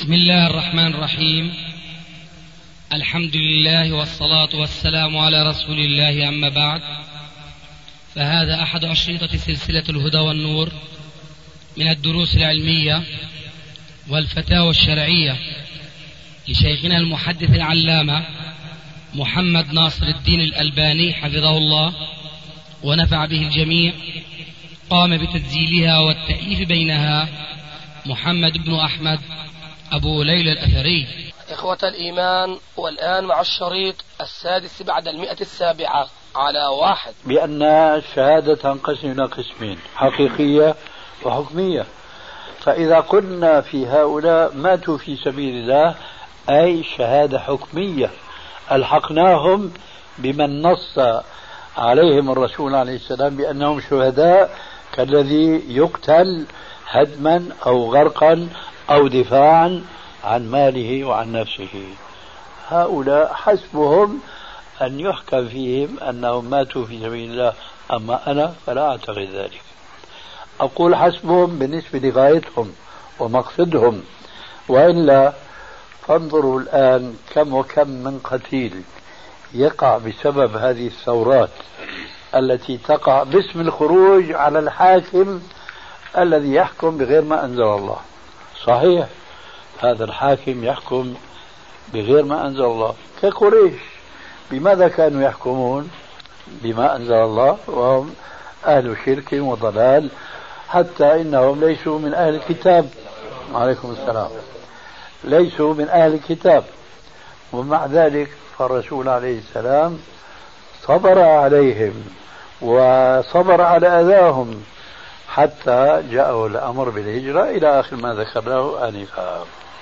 بسم الله الرحمن الرحيم. الحمد لله والصلاة والسلام على رسول الله، أما بعد، فهذا أحد أشرطة سلسلة الهدى والنور من الدروس العلمية والفتاوى الشرعية لشيخنا المحدث العلامة محمد ناصر الدين الألباني حفظه الله ونفع به الجميع. قام بتسجيلها والتأليف بينها محمد بن أحمد أبو ليلى الأثري. إخوة الإيمان، والآن مع الشريط السادس بعد 107 على 1. بأن الشهادة تنقسم إلى قسمين: حقيقية وحكمية. فإذا قلنا في هؤلاء ماتوا في سبيل الله أي شهادة حكمية ألحقناهم بمن نص عليهم الرسول عليه السلام بأنهم شهداء، كالذي يقتل هدما أو غرقا أو دفاعا عن ماله وعن نفسه. هؤلاء حسبهم أن يحكم فيهم أنهم ماتوا في سبيل الله، أما أنا فلا أعتقد ذلك. أقول حسبهم بالنسبة لغايتهم ومقصدهم، وإلا فانظروا الآن كم وكم من قتيل يقع بسبب هذه الثورات التي تقع باسم الخروج على الحاكم الذي يحكم بغير ما أنزل الله. صحيح، هذا الحاكم يحكم بغير ما أنزل الله، كقريش. بماذا كانوا يحكمون؟ بما أنزل الله، وهم أهل شرك وضلال، حتى إنهم ليسوا من أهل الكتاب. عليكم السلام. ليسوا من أهل الكتاب، ومع ذلك فالرسول عليه السلام صبر عليهم وصبر على أذاهم حتى جاءه الأمر بالهجرة إلى آخر ما ذكرناه آنفا.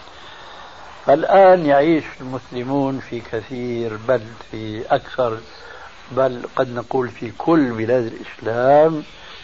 فالآن يعيش المسلمون في كثير، بل في أكثر، بل قد نقول في كل بلاد الإسلام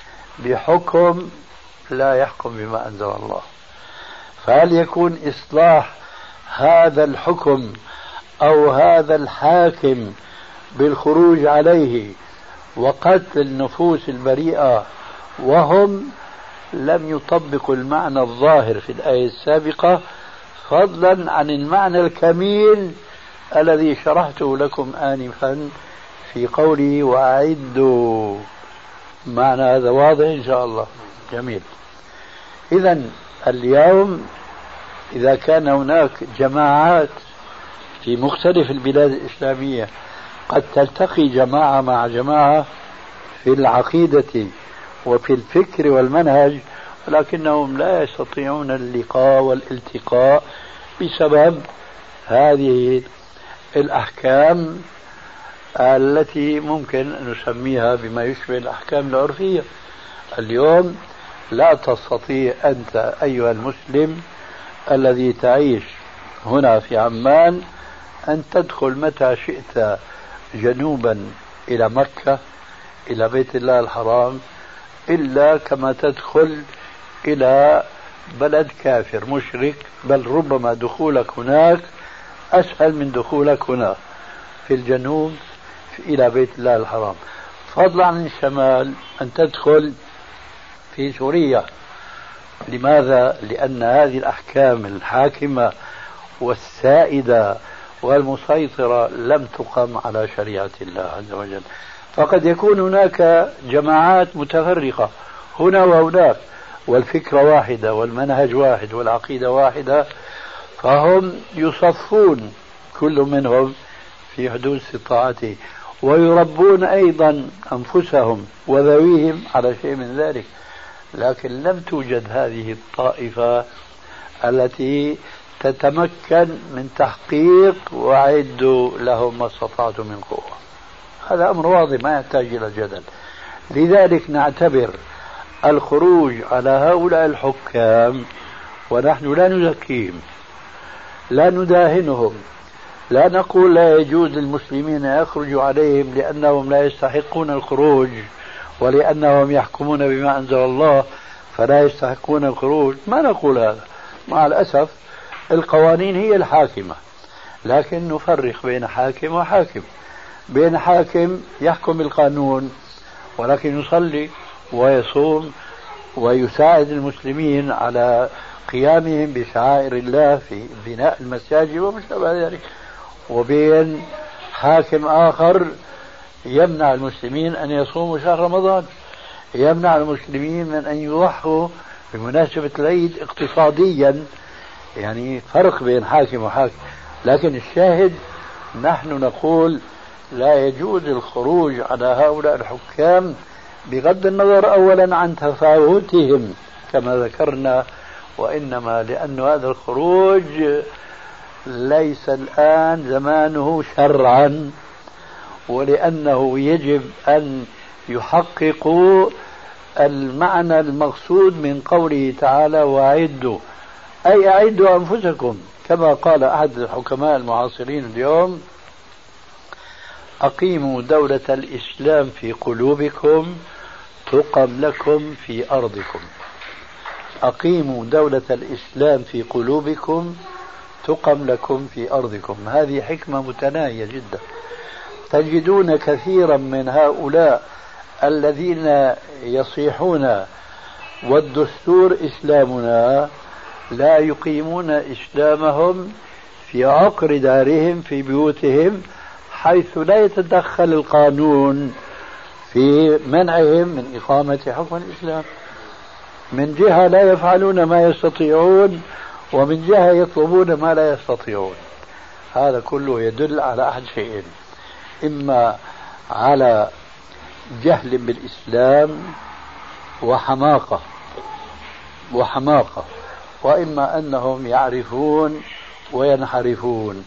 بحكم لا يحكم بما أنزل الله. فهل يكون إصلاح هذا الحكم أو هذا الحاكم بالخروج عليه وقتل النفوس البريئة وهم لم يطبقوا المعنى الظاهر في الآية السابقة، فضلا عن المعنى الكميل الذي شرحته لكم آنفا في قوله وأعدوا؟ معنى هذا واضح إن شاء الله. جميل. إذن اليوم إذا كان هناك جماعات في مختلف البلاد الإسلامية قد تلتقي جماعة مع جماعة في العقيدة وفي الفكر والمنهج، ولكنهم لا يستطيعون اللقاء والالتقاء بسبب هذه الأحكام التي ممكن أن نسميها بما يشبه الأحكام العرفية. اليوم لا تستطيع أنت أيها المسلم الذي تعيش هنا في عمان أن تدخل متى شئت جنوبا إلى مكة إلى بيت الله الحرام إلا كما تدخل إلى بلد كافر مشرك، بل ربما دخولك هناك أسهل من دخولك هنا في الجنوب إلى بيت الله الحرام، فضلا عن الشمال أن تدخل في سوريا. لماذا؟ لأن هذه الأحكام الحاكمة والسائدة والمسيطرة لم تقم على شريعة الله عز وجل. فقد يكون هناك جماعات متفرقة هنا وهناك، والفكرة واحدة والمنهج واحد والعقيدة واحدة، فهم يصفون كل منهم في حدود استطاعته ويربون أيضا أنفسهم وذويهم على شيء من ذلك. لكن لم توجد هذه الطائفة التي تتمكن من تحقيق وأعدوا لهم ما استطعتم من قوة. هذا أمر واضح ما يحتاج إلى جدل. لذلك نعتبر الخروج على هؤلاء الحكام، ونحن لا نزكيهم لا نداهنهم، لا نقول لا يجوز للمسلمين أن يخرجوا عليهم لأنهم لا يستحقون الخروج ولأنهم يحكمون بما أنزل الله فلا يستحقون الخروج. ما نقول هذا، مع الأسف القوانين هي الحاكمة، لكن نفرق بين حاكم وحاكم. بين حاكم يحكم بالقانون ولكن يصلي ويصوم ويساعد المسلمين على قيامهم بشعائر الله في بناء المساجد وما شابه ذلك، وبين حاكم آخر يمنع المسلمين أن يصوموا شهر رمضان، يمنع المسلمين من أن يضحوا بمناسبة العيد اقتصاديا. يعني فرق بين حاكم وحاكم. لكن الشاهد نحن نقول لا يجوز الخروج على هؤلاء الحكام بغض النظر أولا عن تفاوتهم كما ذكرنا، وإنما لأن هذا الخروج ليس الآن زمانه شرعا، ولأنه يجب أن يحققوا المعنى المقصود من قوله تعالى وأعدوا، أي أعدوا أنفسكم، كما قال أحد الحكماء المعاصرين اليوم: أقيموا دولة الإسلام في قلوبكم تقم لكم في أرضكم. أقيموا دولة الإسلام في قلوبكم تقم لكم في أرضكم. هذه حكمة متناهية جدا. تجدون كثيرا من هؤلاء الذين يصيحون والدستور إسلامنا لا يقيمون إسلامهم في عقر دارهم في بيوتهم، حيث لا يتدخل القانون في منعهم من إقامة حكم الإسلام. من جهة لا يفعلون ما يستطيعون، ومن جهة يطلبون ما لا يستطيعون. هذا كله يدل على أحد شيئين: إما على جهل بالإسلام وحماقة، وإما أنهم يعرفون وينحرفون.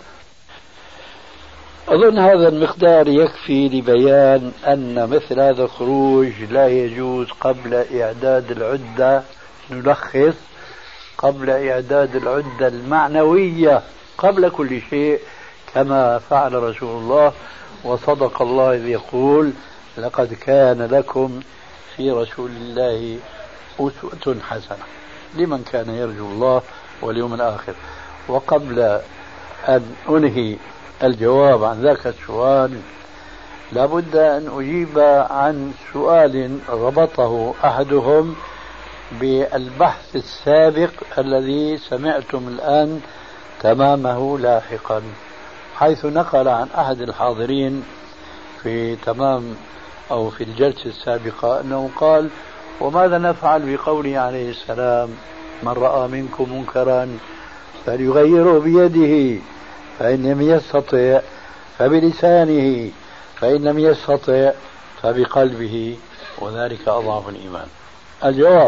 أظن هذا المقدار يكفي لبيان أن مثل هذا الخروج لا يجوز قبل إعداد العدة، نلخص: قبل إعداد العدة المعنوية قبل كل شيء، كما فعل رسول الله. وصدق الله إذ يقول: لقد كان لكم في رسول الله أسوة حسنة لمن كان يرجو الله واليوم الآخر. وقبل أن أنهي الجواب عن ذاك السؤال، لابد أن أجيب عن سؤال ربطه أحدهم بالبحث السابق الذي سمعتم الآن تمامه لاحقا، حيث نقل عن أحد الحاضرين في الجلسة السابقة أنه قال: وماذا نفعل بقوله عليه السلام: من رأى منكم منكرا فليغيره بيده، فإن لم يستطع فبلسانه، فإن لم يستطع فبقلبه، وذلك أضعف الإيمان. الجواب: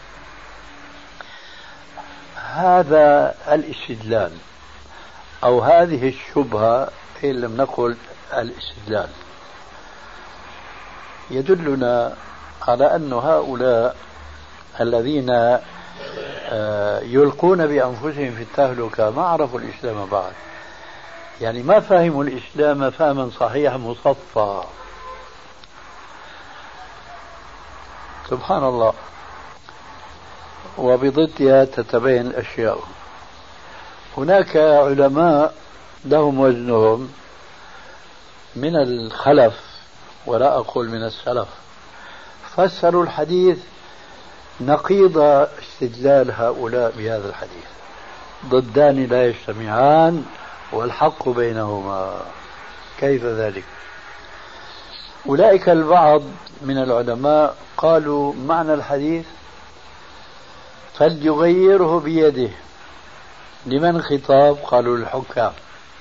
هذا الاستدلال أو هذه الشبهة، إن لم نقل الاستدلال، يدلنا على أن هؤلاء الذين يلقون بأنفسهم في التهلكة ما عرفوا الإسلام بعد، يعني ما فهموا الإسلام فهما صحيحا مصفى. سبحان الله. وبضدها تتبين الأشياء. هناك علماء لهم وزنهم من الخلف ولا أقول من السلف، فسروا الحديث نقيض استدلال هؤلاء بهذا الحديث: ضدان لا يجتمعان والحق بينهما. كيف ذلك؟ أولئك البعض من العلماء قالوا معنى الحديث فليغيره بيده. لمن خطاب؟ قالوا للحكام.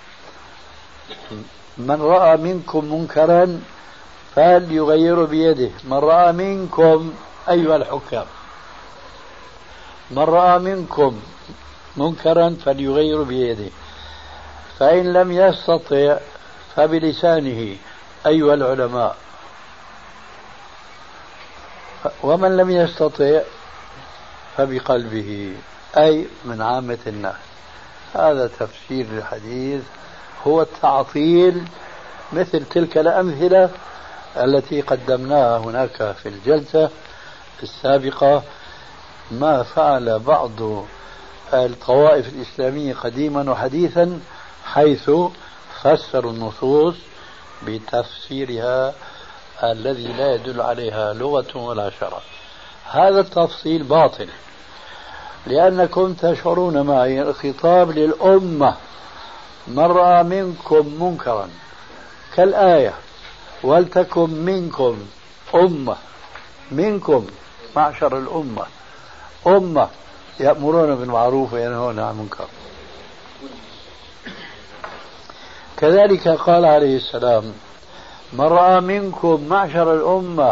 من رأى منكم منكرا فليغيره بيده. من رأى منكم أيها الحكام، من رأى منكم منكرا فليغيره بيده، فإن لم يستطع فبلسانه أيها العلماء، ومن لم يستطع فبقلبه، أي من عامة الناس. هذا تفسير الحديث، هو التعطيل مثل تلك الأمثلة التي قدمناها هناك في الجلسة السابقة، ما فعل بعض الطوائف الإسلامية قديما وحديثا، حيث فسروا النصوص بتفسيرها الذي لا يدل عليها لغة ولا شرع. هذا التفصيل باطل، لأنكم تشعرون معي الخطاب للأمة، من رأى منكم منكرا كالآية ولتكن منكم أمة، منكم معشر الأمة أمة يأمرون بالمعروف وينهون عن المنكر. كذلك قال عليه السلام من رأى منكم معشر الأمة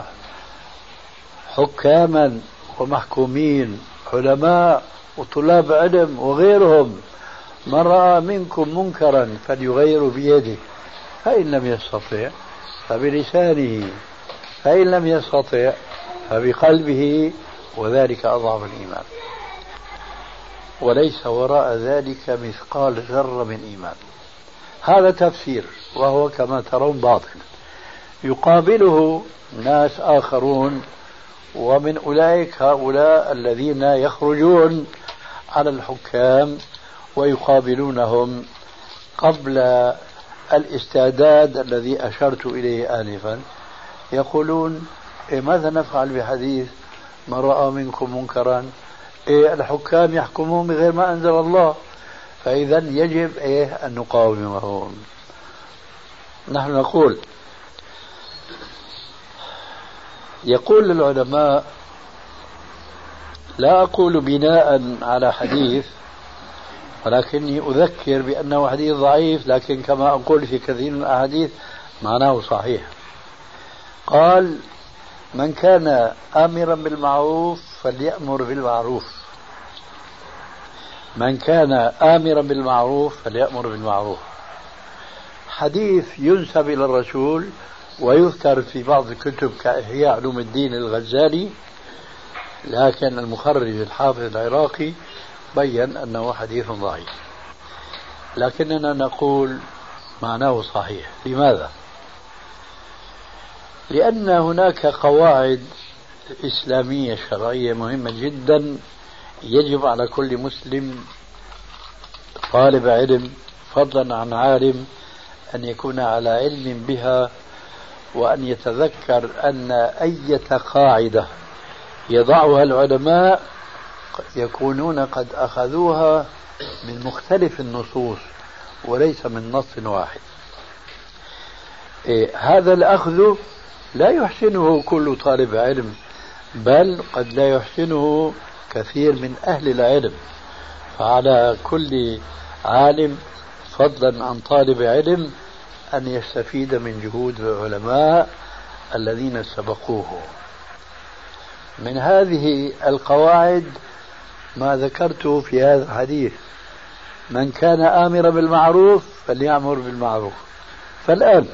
حكاما ومحكومين علماء وطلاب علم وغيرهم، من رأى منكم منكرا فليغير بيده، فإن لم يستطع فبلسانه، فإن لم يستطع فبقلبه، وذلك أضعف الإيمان. وليس وراء ذلك مثقال ذرة من إيمان. هذا تفسير وهو كما ترون باطل. يقابله ناس آخرون، ومن أولئك هؤلاء الذين يخرجون على الحكام ويقابلونهم قبل الاستعداد الذي أشرت إليه آنفا، يقولون ماذا نفعل بحديث من رأى منكم منكرا؟ الحكام يحكمون بغير ما أنزل الله، فإذا يجب أن نقاومهم. نحن نقول يقول العلماء، لا أقول بناء على حديث ولكني أذكر بأنه حديث ضعيف، لكن كما أقول في كثير من الأحاديث معناه صحيح. قال من كان آمرا بالمعروف فليأمر بالمعروف، من كان آمرا بالمعروف فليأمر بالمعروف. حديث ينسب إلى الرسول ويذكر في بعض الكتب كإحياء علوم الدين الغزالي، لكن المخرج الحافظ العراقي بين أنه حديث ضعيف، لكننا نقول معناه صحيح. لماذا؟ لأن هناك قواعد إسلامية شرعية مهمة جدا يجب على كل مسلم طالب علم فضلا عن عالم أن يكون على علم بها، وأن يتذكر أن أي قاعدة يضعها العلماء يكونون قد أخذوها من مختلف النصوص وليس من نص واحد. هذا الأخذ لا يحسنه كل طالب علم، بل قد لا يحسنه كثير من أهل العلم، فعلى كل عالم فضلا عن طالب علم أن يستفيد من جهود العلماء الذين سبقوه. من هذه القواعد ما ذكرته في هذا الحديث، من كان آمرا بالمعروف فليأمر بالمعروف. فالآن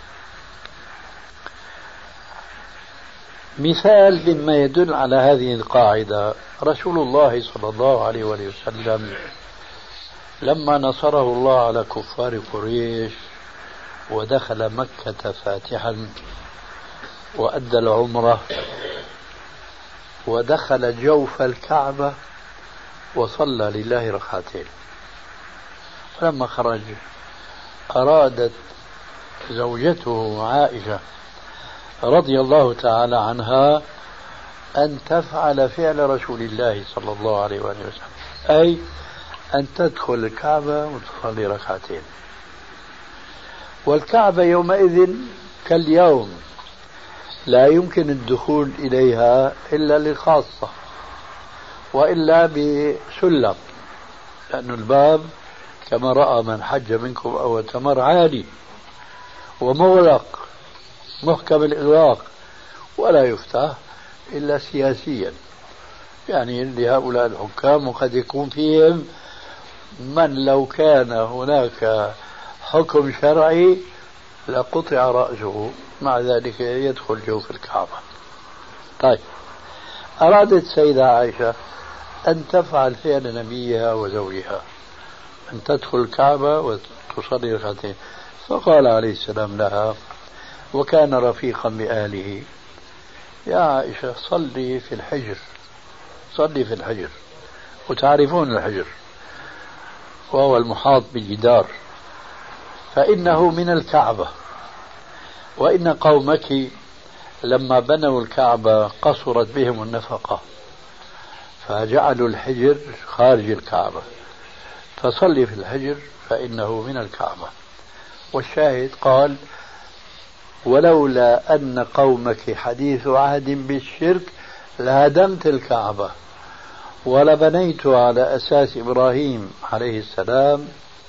مثال مما يدل على هذه القاعدة، رسول الله صلى الله عليه وسلم لما نصره الله على كفار قريش ودخل مكة فاتحا وأدى العمرة ودخل جوف الكعبة وصلى لله ركعتين، فلما خرج أرادت زوجته عائشة رضي الله تعالى عنها أن تفعل فعل رسول الله صلى الله عليه وسلم، أي أن تدخل الكعبة وتصلي ركعتين. والكعبة يومئذ كاليوم لا يمكن الدخول إليها إلا للخاصة وإلا بسلم، لأن الباب كما رأى من حج منكم أو اعتمر عالي ومغلق محكم الإغلاق ولا يفتح إلا سياسيا، يعني لهؤلاء الحكام، وقد يكون فيهم من لو كان هناك حكم شرعي لقطع رأسه، مع ذلك يدخل جوف الكعبة. طيب، أرادت سيدة عائشة أن تفعل فعل نبيها وزوجها، أن تدخل الكعبة وتصلي ركعتين، فقال عليه السلام لها وكان رفيقا بأهله: يا عائشة صلي في الحجر، صلي في الحجر، وتعرفون الحجر وهو المحاط بالجدار، فإنه من الكعبة، وإن قومك لما بنوا الكعبة قصرت بهم النفقة، فجعلوا الحجر خارج الكعبة، فصلي في الحجر فإنه من الكعبة. والشاهد قال: ولولا أن قومك حديث عهد بالشرك لهدمت الكعبة ولبنيت على أساس إبراهيم عليه السلام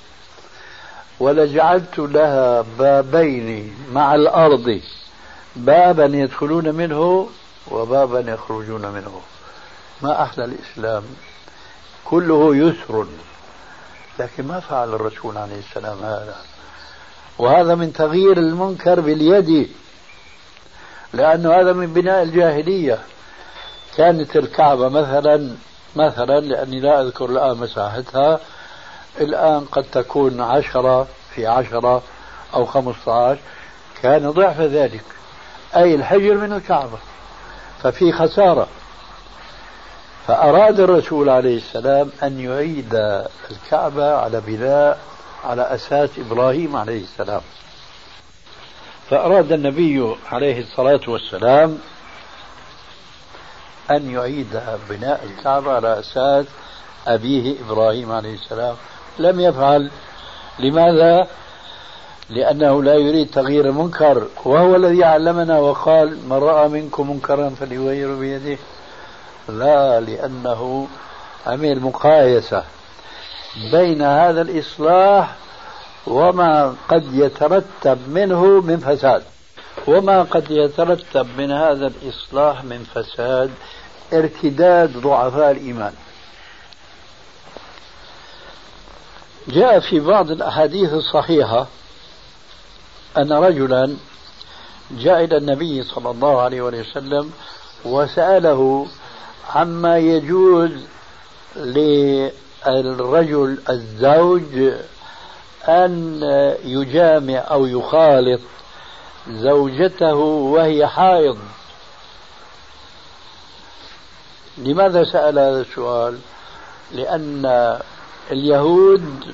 ولجعلت لها بابين مع الأرض، بابا يدخلون منه وبابا يخرجون منه. ما أحلى الإسلام، كله يسر، لكن ما فعل الرسول عليه السلام هذا. وهذا من تغيير المنكر باليد، لأنه هذا من بناء الجاهلية. كانت الكعبة مثلا لأني لا أذكر الآن مساحتها، الآن قد تكون 10 في 10 أو 15، كان ضعف ذلك، أي الحجر من الكعبة، ففي خسارة. فأراد الرسول عليه السلام أن يعيد الكعبة على بناء على أساس إبراهيم عليه السلام. فأراد النبي عليه الصلاة والسلام أن يعيد بناء الكعبة على أساس أبيه إبراهيم عليه السلام، لم يفعل. لماذا؟ لأنه لا يريد تغيير المنكر، وهو الذي علمنا وقال: من رأى منكم منكرا فليغيره بيده. لا، لأنه عمل مقايسة بين هذا الإصلاح وما قد يترتب منه من فساد. وما قد يترتب من هذا الإصلاح من فساد ارتداد ضعفاء الإيمان. جاء في بعض الأحاديث الصحيحة أن رجلا جاء إلى النبي صلى الله عليه وسلم وسأله عما يجوز للرجل الزوج أن يجامع أو يخالط زوجته وهي حائض. لماذا سأل هذا السؤال؟ لأن اليهود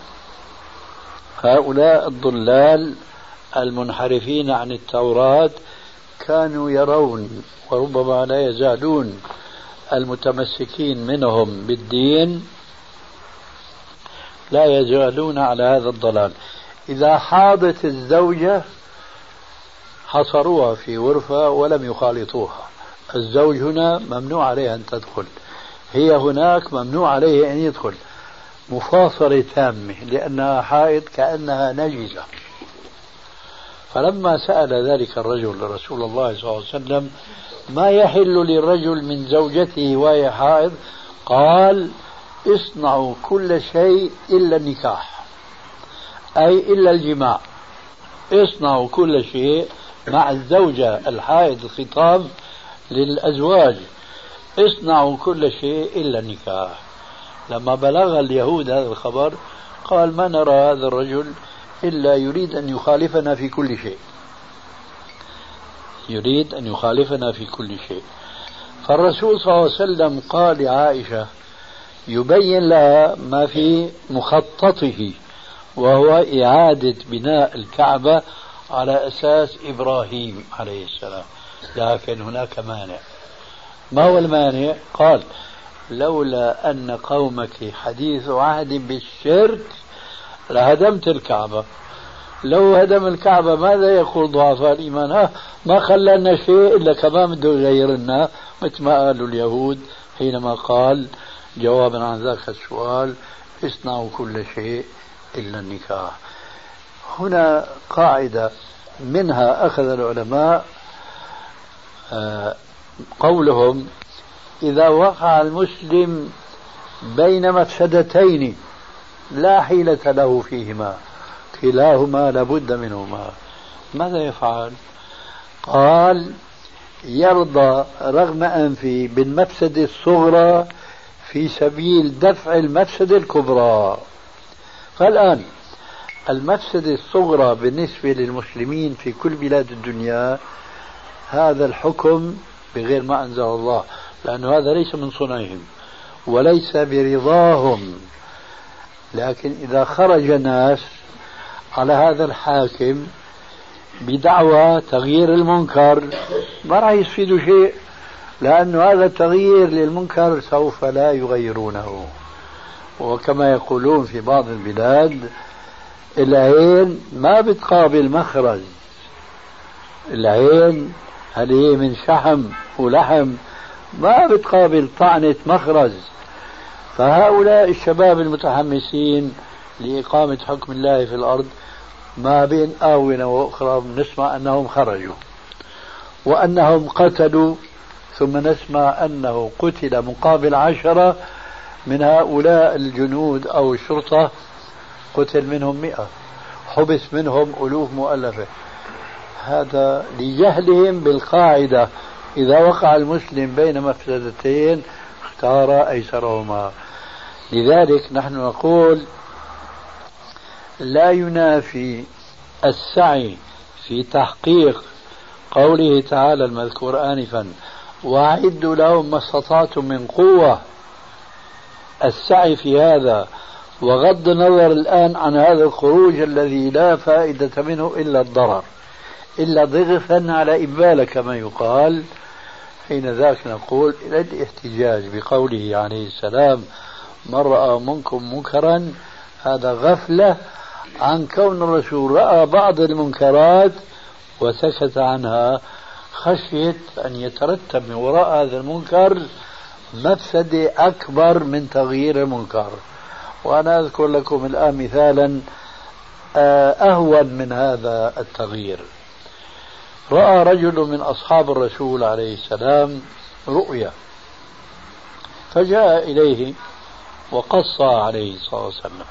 هؤلاء الضلال المنحرفين عن التوراة كانوا يرون، وربما لا يزالون المتمسكين منهم بالدين لا يزالون على هذا الضلال. إذا حاضت الزوجة حصروها في غرفة ولم يخالطوها. الزوج هنا ممنوع عليه أن تدخل، هي هناك ممنوع عليه أن يدخل، مفاصلة تامة، لأنها حائض كأنها نجسة. فلما سأل ذلك الرجل رسول الله صلى الله عليه وسلم ما يحل للرجل من زوجته وهي حائض، قال: اصنعوا كل شيء إلا النكاح، أي إلا الجماع. اصنعوا كل شيء مع الزوجة الحائض، خطاب للأزواج، اصنعوا كل شيء إلا النكاح. لما بلغ اليهود هذا الخبر قال: ما نرى هذا الرجل إلا يريد أن يخالفنا في كل شيء، يريد أن يخالفنا في كل شيء. فالرسول صلى الله عليه وسلم قال لعائشة يبين لها ما في مخططه، وهو إعادة بناء الكعبة على أساس إبراهيم عليه السلام. لكن هناك مانع. ما هو المانع؟ قال: لولا أن قومك حديث عهد بالشرك لهدمت الكعبة. لو هدم الكعبة ماذا يقول ضعفاء الإيمان؟ ما خلنا شيء إلا كمان بده يغيرنا، مثل ما قالوا اليهود حينما قال جوابا عن ذاك السؤال: اصنعوا كل شيء إلا النكاح. هنا قاعدة منها أخذ العلماء قولهم: إذا وقع المسلم بين مفسدتين لا حيلة له فيهما، كلاهما لابد منهما، ماذا يفعل؟ قال: يرضى رغم أنفه بالمفسدة الصغرى في سبيل دفع المفسدة الكبرى. فالآن المفسدة الصغرى بالنسبة للمسلمين في كل بلاد الدنيا هذا الحكم بغير ما أنزل الله، لأنه هذا ليس من صنعهم وليس برضاهم. لكن إذا خرج ناس على هذا الحاكم بدعوى تغيير المنكر ما راح يستفيدوا شيء، لأن هذا التغيير للمنكر سوف لا يغيرونه. وكما يقولون في بعض البلاد العين ما بتقابل مخرج، العين هل هي من شحم ولحم ما بتقابل طعنة مخرج. فهؤلاء الشباب المتحمسين لإقامة حكم الله في الأرض ما بين آونة وأخرى نسمع أنهم خرجوا وأنهم قتلوا، ثم نسمع أنه قتل مقابل 10 من هؤلاء الجنود أو الشرطة، قتل منهم 100، حبس منهم ألوف مؤلفة. هذا لجهلهم بالقاعدة، إذا وقع المسلم بين مفسدتين اختار أيسرهما. لذلك نحن نقول لا ينافي السعي في تحقيق قوله تعالى المذكور آنفا وأعدوا لهم ما استطعتم من قوة، السعي في هذا وغض النظر الآن عن هذا الخروج الذي لا فائدة منه إلا الضرر، إلا ضغثا على إبالة كما يقال. حين ذاك نقول إلى الاحتجاج بقوله عليه السلام من رأى منكم منكرا، هذا غفلة عن كون الرسول رأى بعض المنكرات وسكت عنها خشية أن يترتب من وراء هذا المنكر مفسدة أكبر من تغيير المنكر. وأنا أذكر لكم الآن مثالا أهون من هذا التغيير. رأى رجل من أصحاب الرسول عليه السلام رؤيا، فجاء إليه وقص عليه صلى الله عليه وسلم،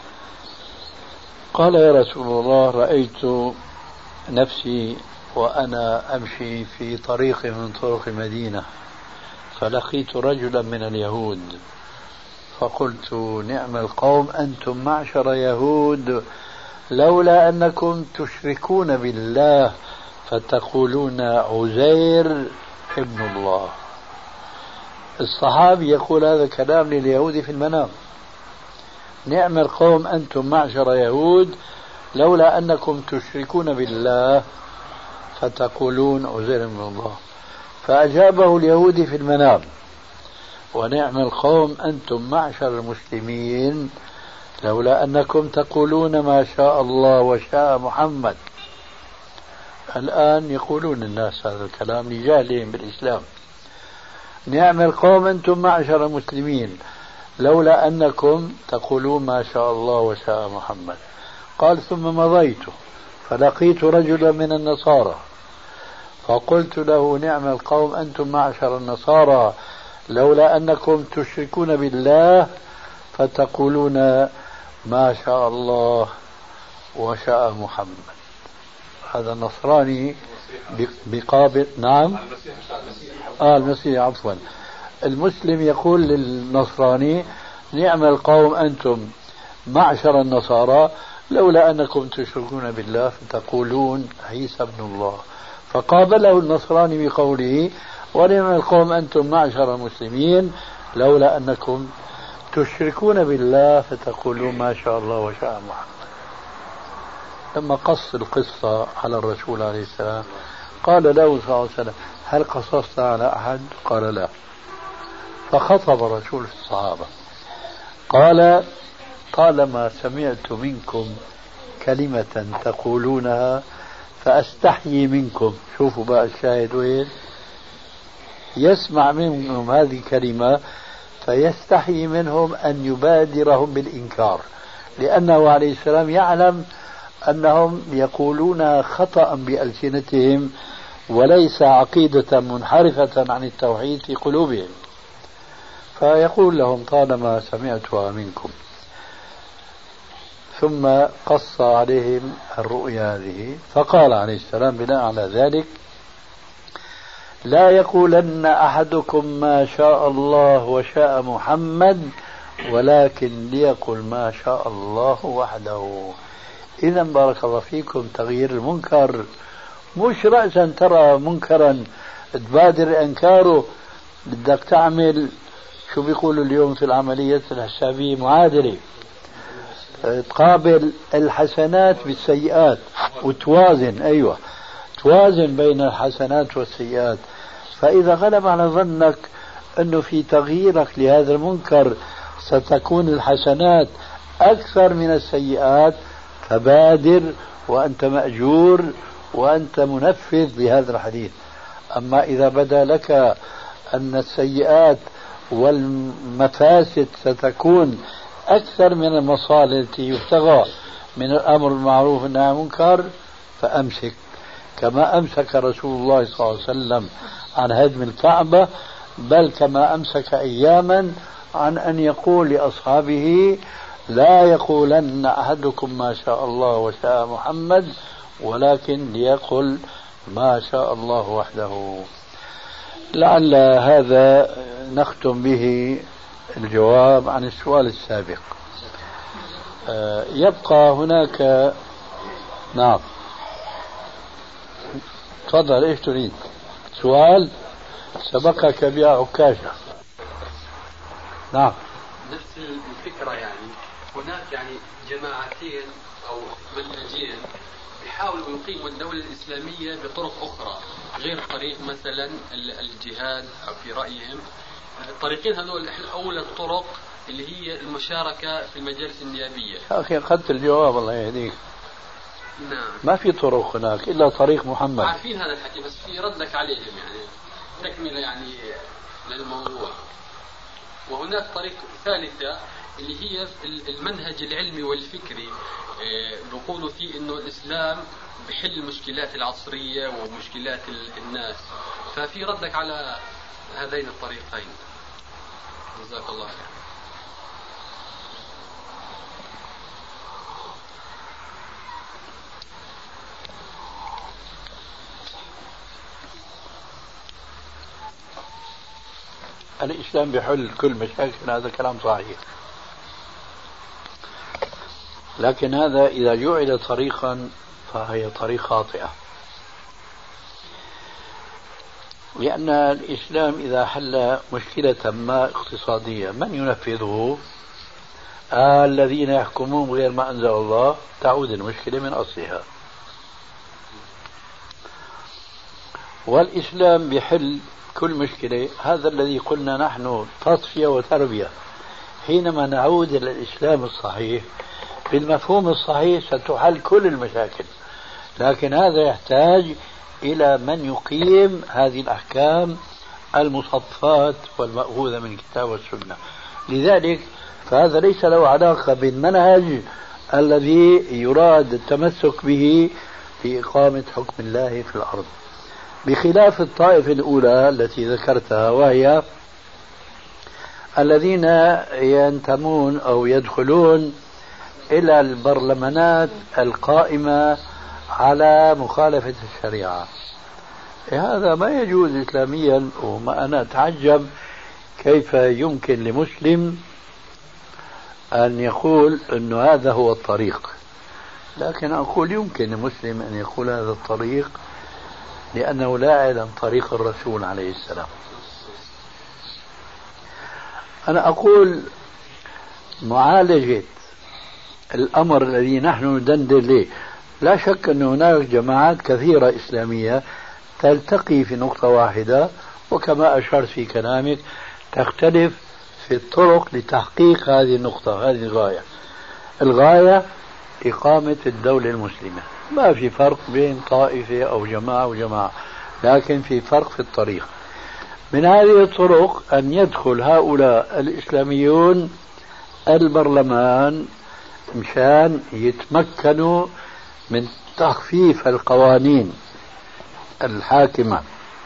قال يا رسول الله رأيت نفسي وأنا أمشي في طريق من طرق المدينة فلقيت رجلا من اليهود فقلت نعم القوم أنتم معشر يهود، لولا أنكم تشركون بالله فتقولون عزير ابن الله. الصحابي يقول هذا كلام لليهود في المنام، نعم القوم أنتم معشر يهود لولا أنكم تشركون بالله فتقولون عزير ابن الله. فأجابه اليهودي في المنام ونعم القوم أنتم معشر المسلمين لولا أنكم تقولون ما شاء الله وشاء محمد. الآن يقولون الناس هذا الكلام لجهلهم بالإسلام. نعم القوم أنتم معشر المسلمين لولا أنكم تقولون ما شاء الله وشاء محمد. قال ثم مضيت فلقيت رجلا من النصارى فقلت له نعم القوم أنتم معشر النصارى لولا أنكم تشركون بالله فتقولون ما شاء الله وشاء محمد. هذا النصراني بقابل نعم المسيح عفوا. المسلم يقول للنصراني نعم القوم أنتم معشر النصارى لولا أنكم تشركون بالله فتقولون عيسى ابن الله. فقابله النصراني بقوله ونعم القوم أنتم معشر المسلمين لولا أنكم تشركون بالله فتقولون ما شاء الله وشاء محمد. لما قص القصة على الرسول عليه السلام قال له صلى الله عليه وسلم هل قصصت على أحد؟ قال لا. فخطب الرسول في الصحابة قال طالما سمعت منكم كلمة تقولونها فأستحيي منكم. شوفوا بقى الشاهد وين، يسمع منهم هذه الكلمة فيستحيي منهم أن يبادرهم بالإنكار، لأنه عليه السلام يعلم أنهم يقولون خطأ بألسنتهم وليس عقيدة منحرفة عن التوحيد في قلوبهم. فيقول لهم طالما سمعتها منكم. ثم قص عليهم الرؤيا هذه فقال عليه السلام بناء على ذلك لا يقولن أحدكم ما شاء الله وشاء محمد ولكن ليقل ما شاء الله وحده. إذا بارك الله فيكم تغيير المنكر مش رأسا ترى منكرا تبادر إنكاره، بدك تعمل شو بيقولوا اليوم في العملية الحسابية معادلة، تقابل الحسنات بالسيئات وتوازن. أيوة توازن بين الحسنات والسيئات. فإذا غلب على ظنك أنه في تغييرك لهذا المنكر ستكون الحسنات أكثر من السيئات فبادر وأنت مأجور وأنت منفذ لهذا الحديث. أما إذا بدا لك أن السيئات والمفاسد ستكون أكثر من المصالح التي يبتغى من الأمر بالمعروف والنهي عن المنكر فأمسك، كما أمسك رسول الله صلى الله عليه وسلم عن هدم الكعبة، بل كما أمسك أياما عن أن يقول لأصحابه لا يقولن أحدكم ما شاء الله وشاء محمد ولكن ليقل ما شاء الله وحده. لعل هذا نختم به الجواب عن السؤال السابق. يبقى هناك نعم تفضل ايش تريد؟ سؤال سبقك بها عكاشة. نعم نفس الفكرة يعني هناك يعني جماعتين أو منهجين يحاولوا يقيموا الدولة الإسلامية بطرق أخرى غير طريق مثلا الجهاد أو في رأيهم. الطريقين هذول أولى الطرق اللي هي المشاركة في المجالس النيابية. يا أخي أخذت الجواب الله يهديك. نعم ما في طرق هناك إلا طريق محمد. عارفين هذا الحكي بس في ردك عليهم يعني تكملة يعني للموضوع. وهناك طريق ثالثة اللي هي المنهج العلمي والفكري بيقولوا فيه انه الاسلام بحل المشكلات العصرية ومشكلات الناس. ففي ردك على هذين الطريقين جزاك الله خير. الإسلام بحل كل مشاكل، هذا كلام صحيح، لكن هذا إذا جعل طريقا فهي طريق خاطئة، لأن الإسلام إذا حل مشكلة ما اقتصادية من ينفذه؟ الذين يحكمون غير ما أنزل الله، تعود المشكلة من أصلها. والإسلام بحل كل مشكلة، هذا الذي قلنا نحن تصفية وتربية. حينما نعود إلى الإسلام الصحيح بالمفهوم الصحيح ستحل كل المشاكل، لكن هذا يحتاج إلى من يقيم هذه الأحكام المصفات والمأخوذة من الكتاب والسنة. لذلك فهذا ليس له علاقة بالمنهج الذي يراد التمسك به في إقامة حكم الله في الأرض، بخلاف الطائفة الأولى التي ذكرتها، وهي الذين ينتمون أو يدخلون إلى البرلمانات القائمة على مخالفة الشريعة. هذا ما يجوز إسلاميا، وما أنا أتعجب كيف يمكن لمسلم أن يقول أن هذا هو الطريق. لكن أقول يمكن لمسلم أن يقول هذا الطريق لأنه لا يعلم طريق الرسول عليه السلام. أنا أقول معالجة الأمر الذي نحن ندندن له، لا شك أن هناك جماعات كثيرة إسلامية تلتقي في نقطة واحدة، وكما أشرت في كلامك تختلف في الطرق لتحقيق هذه النقطة، هذه الغاية إقامة الدولة المسلمة. ما في فرق بين طائفة أو جماعة وجماعة، لكن في فرق في الطريق. من هذه الطرق أن يدخل هؤلاء الإسلاميون البرلمان مشان يتمكنوا من تخفيف القوانين الحاكمة،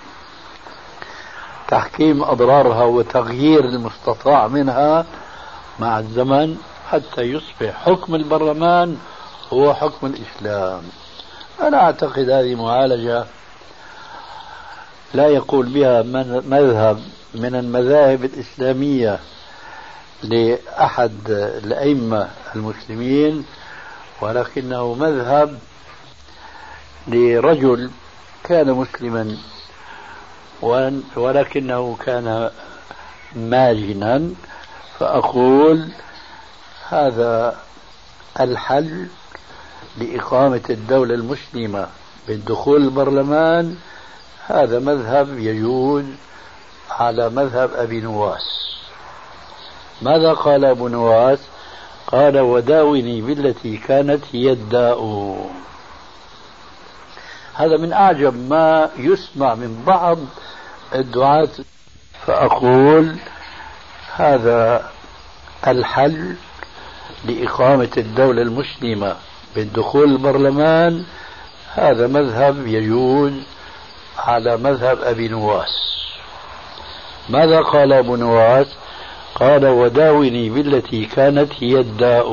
تحكيم أضرارها وتغيير المستطاع منها مع الزمن، حتى يصبح حكم البرلمان هو حكم الإسلام. أنا أعتقد هذه معالجة لا يقول بها مذهب من المذاهب الإسلامية لأحد الأئمة المسلمين، ولكنه مذهب لرجل كان مسلما ولكنه كان ماجنا. فأقول هذا الحل لإقامة الدولة المسلمة بالدخول البرلمان، هذا مذهب يجوز على مذهب أبي نواس. ماذا قال أبو نواس؟ قال وداوني بالتي كانت هي الداء. هذا من أعجب ما يسمع من بعض الدعاة. فأقول هذا الحل لإقامة الدولة المسلمة بالدخول البرلمان، هذا مذهب يجوز على مذهب أبي نواس. ماذا قال أبو نواس؟ قال وداوني بالتي كانت هي الداء.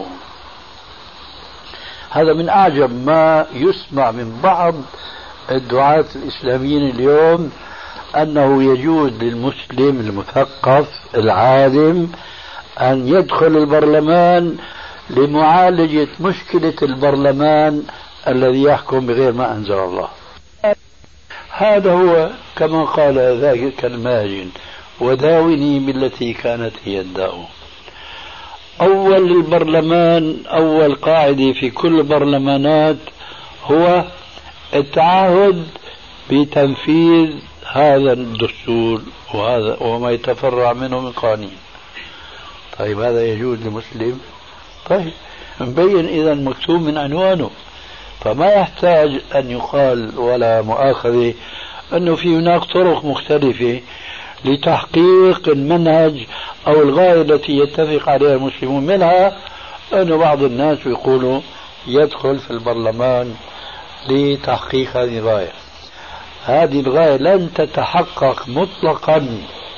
هذا من أعجب ما يسمع من بعض الدعاة الإسلاميين اليوم، أنه يجوز للمسلم المثقف العالم أن يدخل البرلمان لمعالجة مشكلة البرلمان الذي يحكم بغير ما أنزل الله. هذا هو كما قال ذاك الماجن وداوني بالتي كانت هي الداء. أول البرلمان، أول قاعدة في كل البرلمانات هو التعهد بتنفيذ هذا الدستور وهذا وما يتفرع منه من قوانين. طيب هذا يجوز لمسلم؟ طيب مبين إذا مكتوب من عنوانه، فما يحتاج أن يقال ولا مؤاخذة أنه في هناك طرق مختلفة لتحقيق المنهج أو الغاية التي يتفق عليها المسلمون. منها أن بعض الناس يقولوا يدخل في البرلمان لتحقيق هذه الغاية. هذه الغاية لن تتحقق مطلقا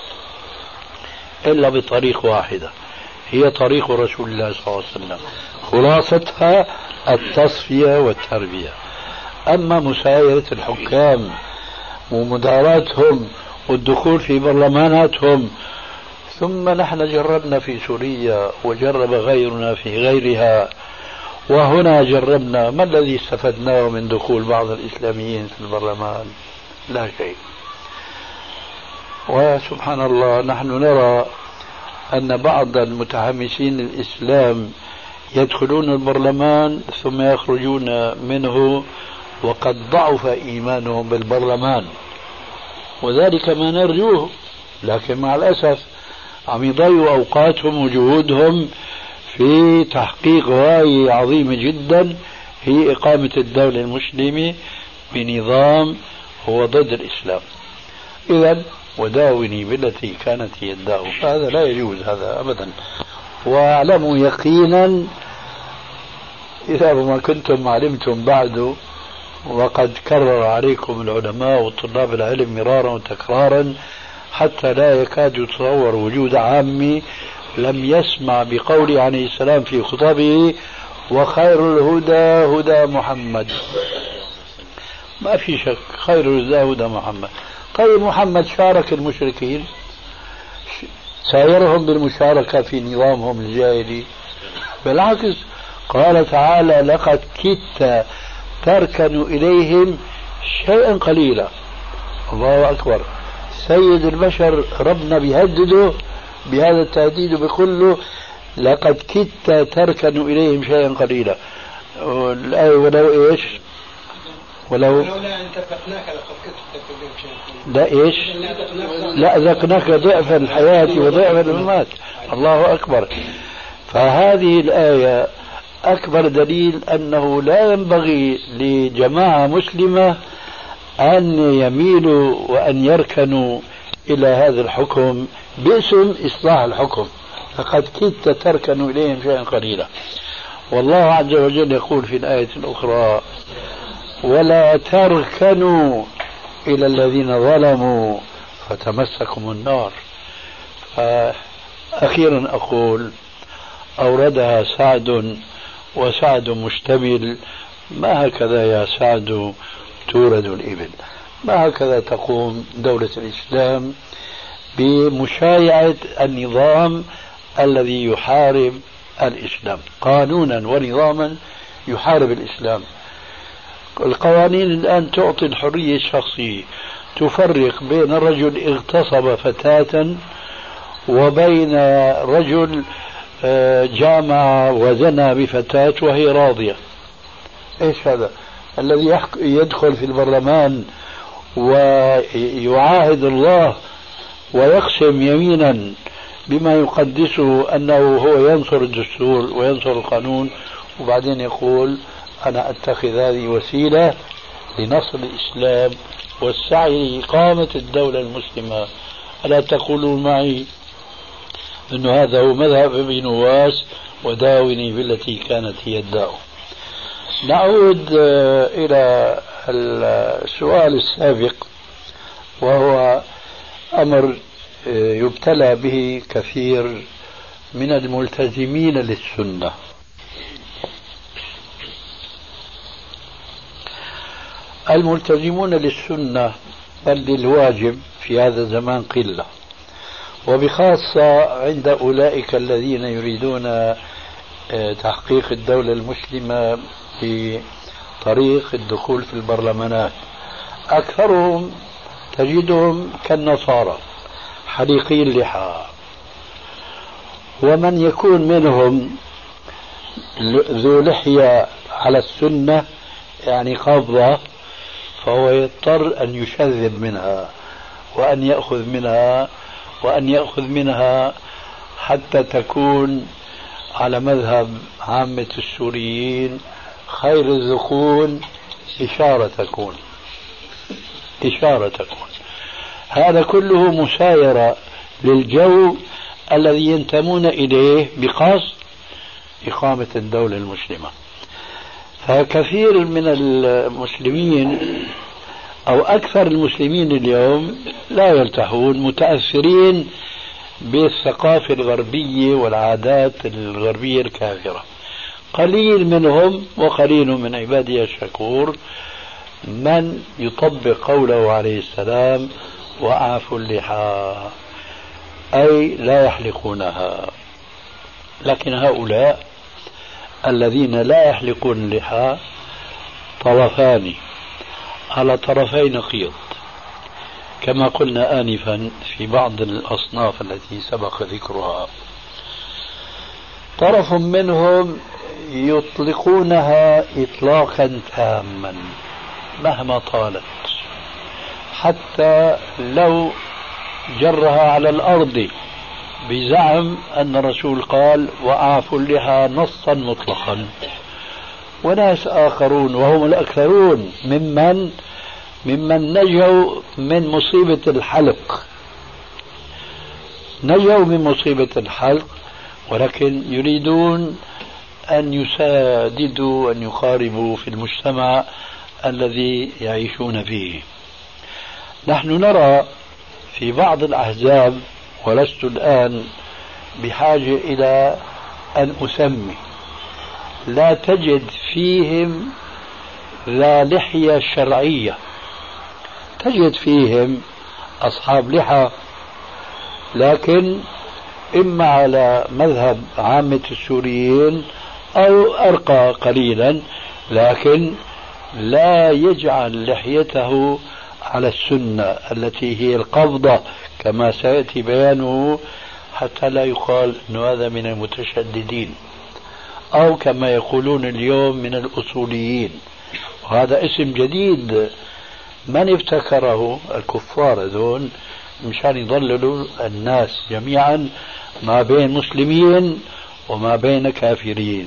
إلا بطريق واحدة، هي طريق رسول الله صلى الله عليه وسلم، خلاصتها التصفية والتربية. أما مسايرة الحكام ومداراتهم والدخول في برلماناتهم، ثم نحن جربنا في سوريا وجرب غيرنا في غيرها، وهنا جربنا، ما الذي استفدناه من دخول بعض الإسلاميين في البرلمان؟ لا شيء. وسبحان الله نحن نرى أن بعض المتحمسين للإسلام يدخلون البرلمان ثم يخرجون منه وقد ضعف إيمانهم بالبرلمان، وذلك ما نرجوه، لكن مع الأسف عم يضيعوا أوقاتهم وجهودهم في تحقيق غاية عظيمة جدا، هي إقامة الدولة المسلمة بنظام هو ضد الإسلام. إذن وداوني بالتي كانت هي الداء، هذا لا يجوز هذا أبدا. واعلموا يقينا إذا ما كنتم علمتم بعد، وقد كرر عليكم العلماء وطلاب العلم مرارا وتكرارا حتى لا يكاد يتصور وجود عامي لم يسمع بقوله عليه السلام في خطبه وخير الهدى هدى محمد. ما في شك خير الهدى هدى محمد. طيب محمد شارك المشركين، سايرهم بالمشاركة في نظامهم الجاهلي، بالعكس قال تعالى لقد كدت تركن إليهم شيئا قليلا. الله أكبر، سيد البشر ربنا بيهدده بهذا التهديد وبيقول له لقد كدت تركن إليهم شيئا قليلا. الآية ولو إيش؟ ولولا أن ثبتناك لقد كدت تركن إليهم شيئا قليلا. لا إيش؟ لا ذقناك ضعف الحياة وضعف الممات. الله أكبر. فهذه الآية أكبر دليل أنه لا ينبغي لجماعة مسلمة أن يميلوا وأن يركنوا إلى هذا الحكم باسم إصلاح الحكم. لقد كدت تركن إليهم شيئا قليلا. والله عز وجل يقول في الآية الأخرى ولا تركنوا إلى الذين ظلموا فتمسكم النار. أخيرا أقول أوردها سعد، وسعد مشتمل، ما هكذا يا سعد تورد الإبل، ما هكذا تقوم دولة الإسلام بمشايعة النظام الذي يحارب الإسلام قانونا ونظاما، يحارب الإسلام. القوانين الآن تعطي الحرية الشخصية، تفرق بين رجل اغتصب فتاة وبين رجل جامع وزنى بفتاة وهي راضية. ايش هذا؟ الذي يدخل في البرلمان ويعاهد الله ويقسم يمينا بما يقدسه أنه هو ينصر الدستور وينصر القانون، وبعدين يقول أنا أتخذ هذه وسيلة لنصر الإسلام والسعي لإقامة الدولة المسلمة. ألا تقولون معي أن هذا هو مذهب ابن نواس وداوني بالتي كانت هي الداء. نعود إلى السؤال السابق، وهو أمر يبتلى به كثير من الملتزمين للسنة. الملتزمون للسنة بل للواجب في هذا الزمان قلة، وبخاصة عند أولئك الذين يريدون تحقيق الدولة المسلمة بطريق الدخول في البرلمانات. أكثرهم تجدهم كالنصارى حليقي اللحى، ومن يكون منهم ذو لحية على السنة يعني قبضة فهو يضطر أن يشذب منها وأن يأخذ منها وأن يأخذ منها حتى تكون على مذهب عامة السوريين خير الذقون إشارة تكون. هذا كله مسايرة للجو الذي ينتمون إليه بقصد إقامة الدولة المسلمة. فكثير من المسلمين أو أكثر المسلمين اليوم لا يرتاحون، متأثرين بالثقافة الغربية والعادات الغربية الكافرة. قليل منهم وقليل من عبادي الشكور من يطبق قوله عليه السلام وأعفوا اللحى، أي لا يحلقونها. لكن هؤلاء الذين لا يحلقون اللحى طرفان على طرفي نقيض، كما قلنا آنفا في بعض الأصناف التي سبق ذكرها. طرف منهم يطلقونها إطلاقا تاما مهما طالت، حتى لو جرها على الأرض بزعم أن الرسول قال وأعفوا اللحى نصا مطلقا. وناس آخرون وهم الأكثرون ممن نجوا من مصيبة الحلق، ولكن يريدون أن يساددوا أن يقاربوا في المجتمع الذي يعيشون فيه. نحن نرى في بعض الأحزاب، ولست الآن بحاجة إلى أن أسمي، لا تجد فيهم ذا لحية شرعية، تجد فيهم أصحاب لحى لكن إما على مذهب عامة السوريين أو أرقى قليلا، لكن لا يجعل لحيته على السنة التي هي القبضة كما سيأتي بيانه، حتى لا يقال أن هذا من المتشددين أو كما يقولون اليوم من الأصوليين. وهذا اسم جديد من ابتكره؟ الكفار ذون، مشان يضللوا الناس جميعا ما بين مسلمين وما بين كافرين.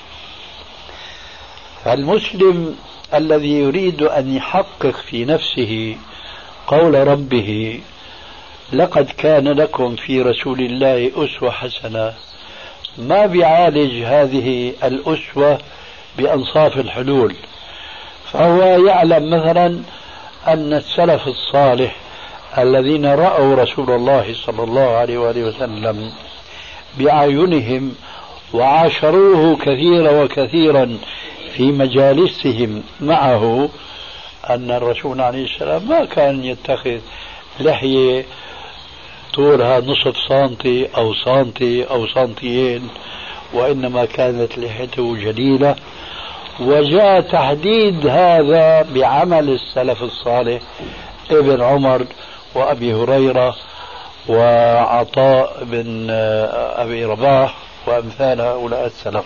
فالمسلم الذي يريد أن يحقق في نفسه قول ربه لقد كان لكم في رسول الله أسوة حسنة، ما بيعالج هذه الأسوة بأنصاف الحلول. فهو يعلم مثلا أن السلف الصالح الذين رأوا رسول الله صلى الله عليه وآله وسلم بأعينهم وعاشروه كثيرا وكثيرا في مجالسهم معه، أن الرسول عليه السلام ما كان يتخذ لحية طولها نصف سنتي أو سنتي أو سنتيين، وإنما كانت لحيته جليلة. وجاء تحديد هذا بعمل السلف الصالح ابن عمر وأبي هريرة وعطاء بن أبي رباح وأمثال هؤلاء السلف.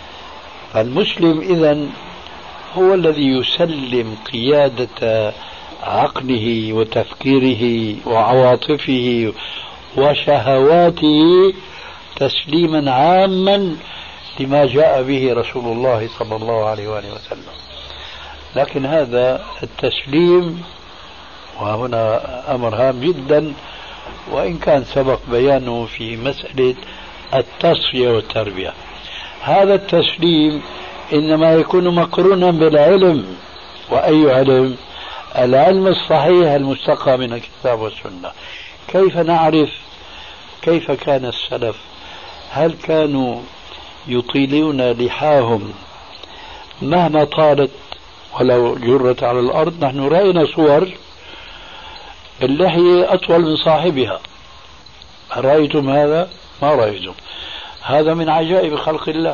فالمسلم إذن هو الذي يسلم قيادة عقله وتفكيره وعواطفه وشهواته تسليما عاما لما جاء به رسول الله صلى الله عليه وآله وسلم. لكن هذا التسليم، وهنا أمر هام جدا، وإن كان سبق بيانه في مسألة التصفية والتربية، هذا التسليم إنما يكون مقرونا بالعلم. وأي علم؟ العلم الصحيح المستقى من الكتاب والسنة. كيف نعرف كيف كان السلف؟ هل كانوا يطيلون لحاهم مهما طالت ولو جرت على الأرض؟ نحن رأينا صور اللحية أطول من صاحبها. هل رأيتم هذا؟ ما رأيتم. هذا من عجائب خلق الله.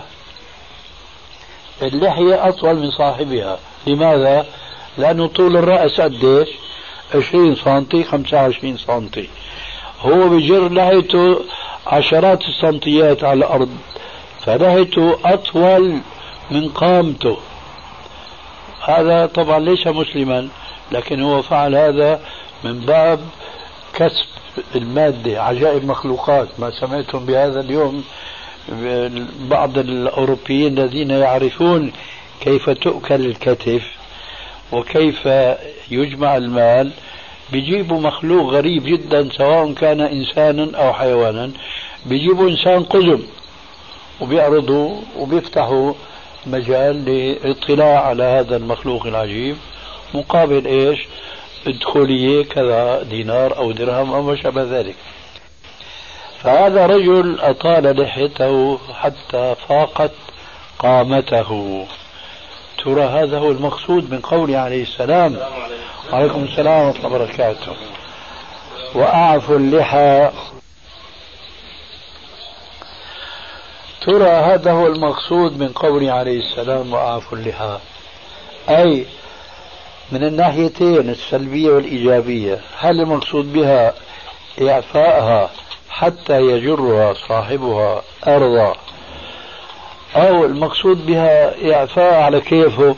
اللحية أطول من صاحبها. لماذا؟ لأنه طول الرأس قديش؟ 20 سنتي 25 سنتي، هو بجر لحيته عشرات السنتيات على الأرض، فلحيته أطول من قامته. هذا طبعا ليس مسلما، لكن هو فعل هذا من باب كسب المادة. عجائب مخلوقات. ما سمعتم بهذا اليوم بعض الأوروبيين الذين يعرفون كيف تؤكل الكتف وكيف يجمع المال، بيجيبوا مخلوق غريب جدا سواء كان إنسانا أو حيوانا، بيجيبوا إنسان قزم وبيعرضوا وبيفتحوا مجال للاطلاع على هذا المخلوق العجيب مقابل إيش؟ ادخلية كذا دينار أو درهم أو ما شابه ذلك. فهذا رجل أطال لحيته حتى فاقت قامته. ترى هذا هو المقصود من قوله عليه السلام. وعليكم السلام ورحمة الله وبركاته. وأعفوا اللحى. ترى هذا هو المقصود من قوله عليه السلام وأعفوا اللحى، أي من الناحيتين السلبية والإيجابية. هل المقصود بها إعفائها حتى يجرها صاحبها أرضا، أو المقصود بها إعفاء على كيفه؟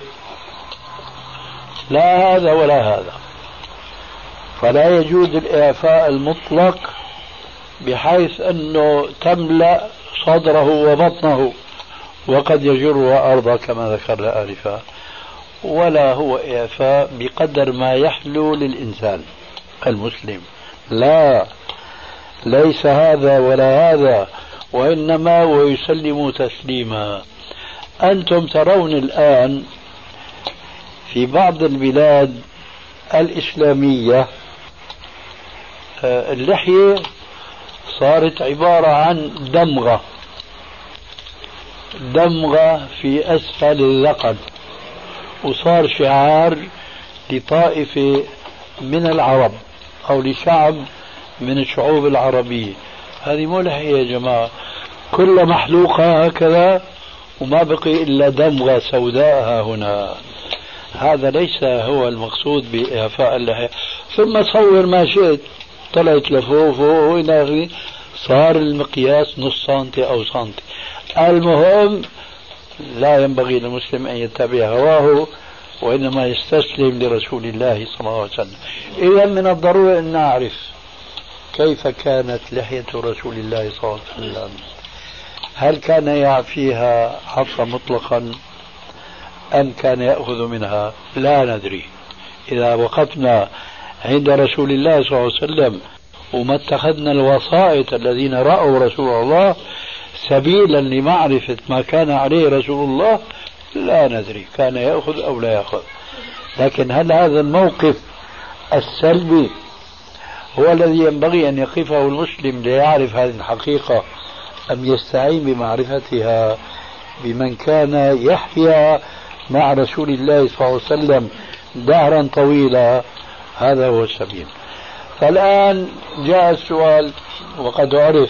لا هذا ولا هذا. فلا يجوز الإعفاء المطلق بحيث أنه تملأ صدره وبطنه وقد يجرها أرضا كما ذكرنا آنفا، ولا هو إعفاء بقدر ما يحلو للإنسان المسلم. لا، ليس هذا ولا هذا، وإنما ويسلم تسليما. أنتم ترون الآن في بعض البلاد الإسلامية اللحية صارت عبارة عن دمغة في أسفل الذقن، وصار شعار لطائفة من العرب أو لشعب من الشعوب العربية. هذه مو لحية يا جماعة، كل محلوقة هكذا وما بقي إلا دمغة سوداء هنا. هذا ليس هو المقصود بإعفاء اللحية. ثم صور ما شئت، طلعت لفوق وإلى آخره، صار المقياس نص سنتي أو سنتي. المهم لا ينبغي للمسلم أن يتبع هواه، وإنما يستسلم لرسول الله صلى الله عليه وسلم. إذا من الضروري أن نعرف كيف كانت لحية رسول الله صلى الله عليه وسلم. هل كان يعفيها عفوا مطلقا أم كان يأخذ منها؟ لا ندري. إذا وقفنا عند رسول الله صلى الله عليه وسلم وما اتخذنا الوسائط الذين رأوا رسول الله سبيلا لمعرفة ما كان عليه رسول الله، لا ندري كان يأخذ أو لا يأخذ. لكن هل هذا الموقف السلبي هو الذي ينبغي أن يقفه المسلم ليعرف هذه الحقيقة، أم يستعين بمعرفتها بمن كان يحيا مع رسول الله صلى الله عليه وسلم دهرا طويلا؟ هذا هو السبيل. فالآن جاء السؤال، وقد عرف